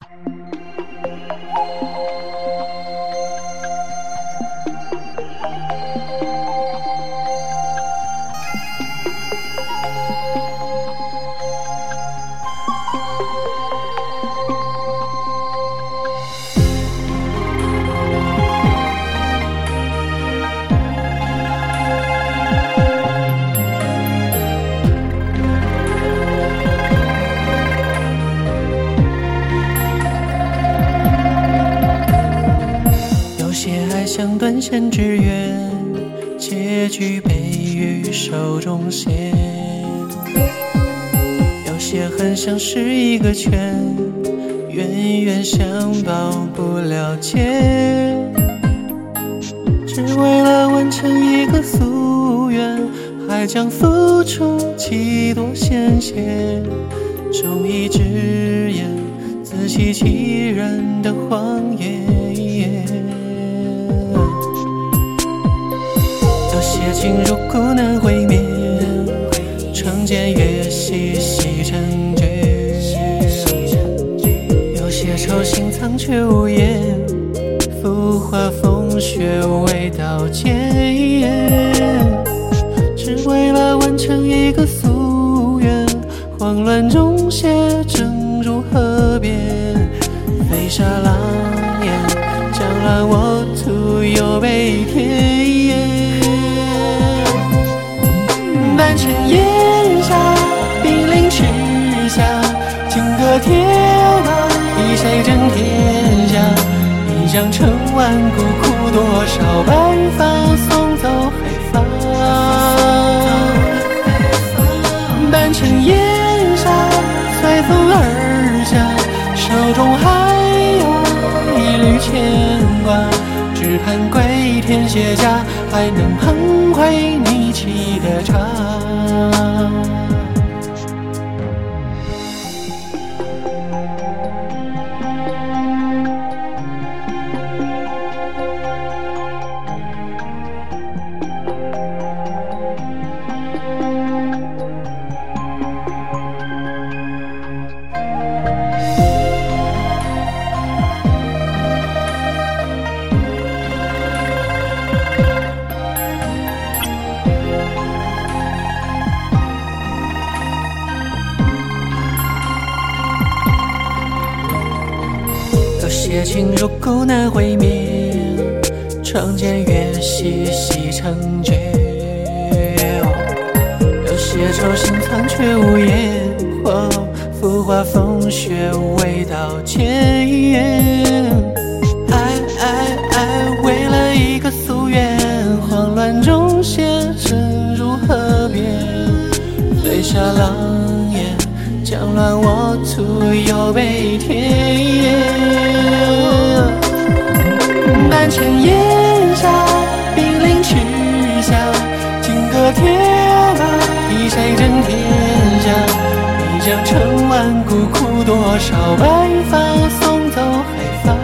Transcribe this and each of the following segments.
像断线之缘，结局被于手中线。有些恨像是一个圈，冤冤相报不了结。只为了完成一个夙愿，还将付出几多鲜血，忠义直言，自欺欺人的谎言。有些情如故难会面，成茧越细细成绝。有些愁心藏却无言，浮华风雪未道歉。只为了完成一个夙愿，慌乱中写正如河边，飞沙狼烟，将乱我徒有悲天。满城烟霞，兵临池下，金戈铁马，以谁争天下？一将成万骨，哭多少白发，送走黑发。满城烟霞，随风而下，手中还有一缕牵挂，只盼归天卸甲，还能捧回你沏的茶。有些情如故难会面，成茧越细细成绝。有些愁心藏却无言，浮华风雪未道歉。爱，为了一个夙愿，慌乱中写成如河边，飞沙狼烟，将乱我徒有悲天。满城烟霞，兵临池下，金戈铁马，以谁争天下？一将成万骨，哭多少白发，送走黑发。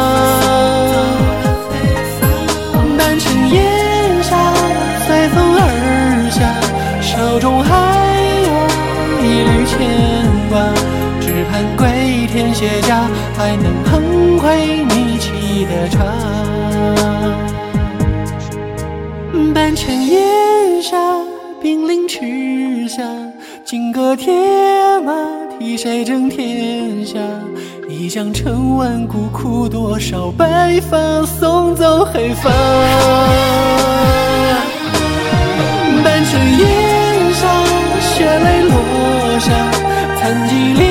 满城烟霞，随风而下，手中还有一缕牵挂，只盼归天卸甲，还能捧回你沏的茶。满城烟霞，兵临池下，金戈铁马，替谁争天下？一将成万骨，哭多少白发，送走黑发。满城烟霞，血泪落下，残疾